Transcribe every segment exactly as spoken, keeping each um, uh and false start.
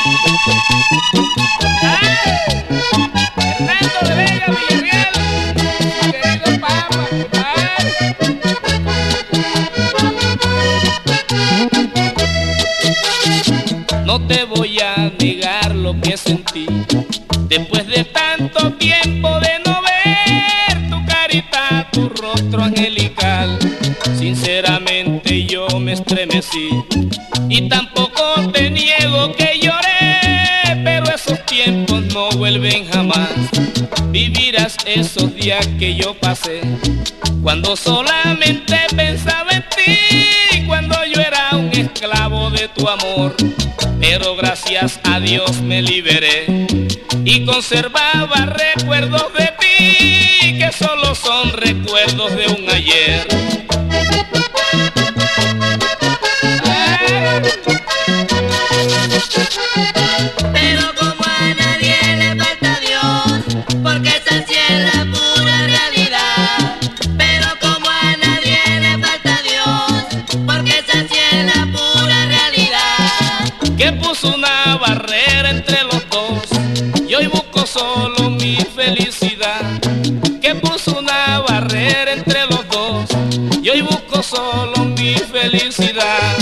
Hernando de Vega Villarreal, querido Papa, no te voy a negar lo que sentí después de tanto tiempo de no ver tu carita, tu rostro angelical. Sinceramente yo me estremecí y tampoco te niego que lloré, pero esos tiempos no vuelven jamás. Vivirás esos días que yo pasé cuando solamente pensaba en ti, cuando yo era un esclavo de tu amor, pero gracias a Dios me liberé y conservaba recuerdos de ti que solo son recuerdos de un ayer. Pero como a nadie le falta Dios, porque esa sí es la pura realidad. Pero como a nadie le falta Dios, porque esa sí es la pura realidad. Que puso una barrera entre los dos y hoy busco solo mi felicidad. Que puso una barrera entre los dos y hoy busco solo mi felicidad.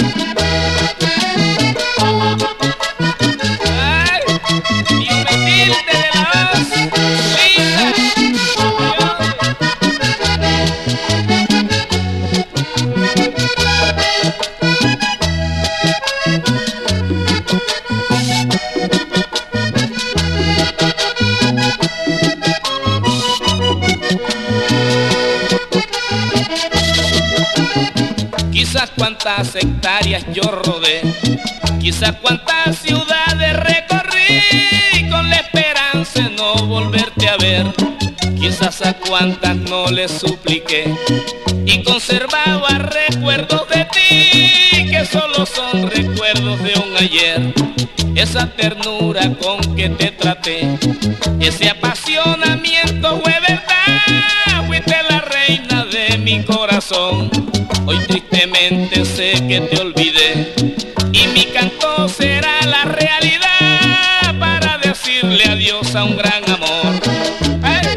Ay, Dios me tilde de la voz, linda. Quizás cuántas hectáreas yo rodé, quizás cuántas ciudades recorrí con la esperanza de no volverte a ver. Quizás a cuántas no les supliqué y conservaba recuerdos de ti que solo son recuerdos de un ayer. Esa ternura con que te traté, ese apasionamiento fue verdad. Fuiste la reina de mi corazón. Hoy tristemente sé que te olvidé y mi canto será la realidad para decirle adiós a un gran amor. ¡Ay!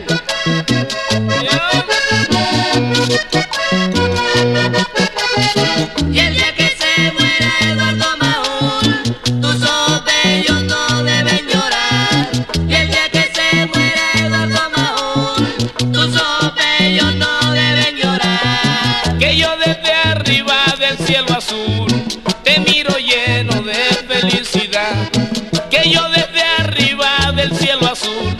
Y el día que se muera Eduardo Maúl, tus ojos bellos no deben llorar. Y el día que se muera Eduardo Maúl, tus ojos bellos no deben llorar. Que yo desde arriba del cielo azul te miro lleno de felicidad. Que yo desde arriba del cielo azul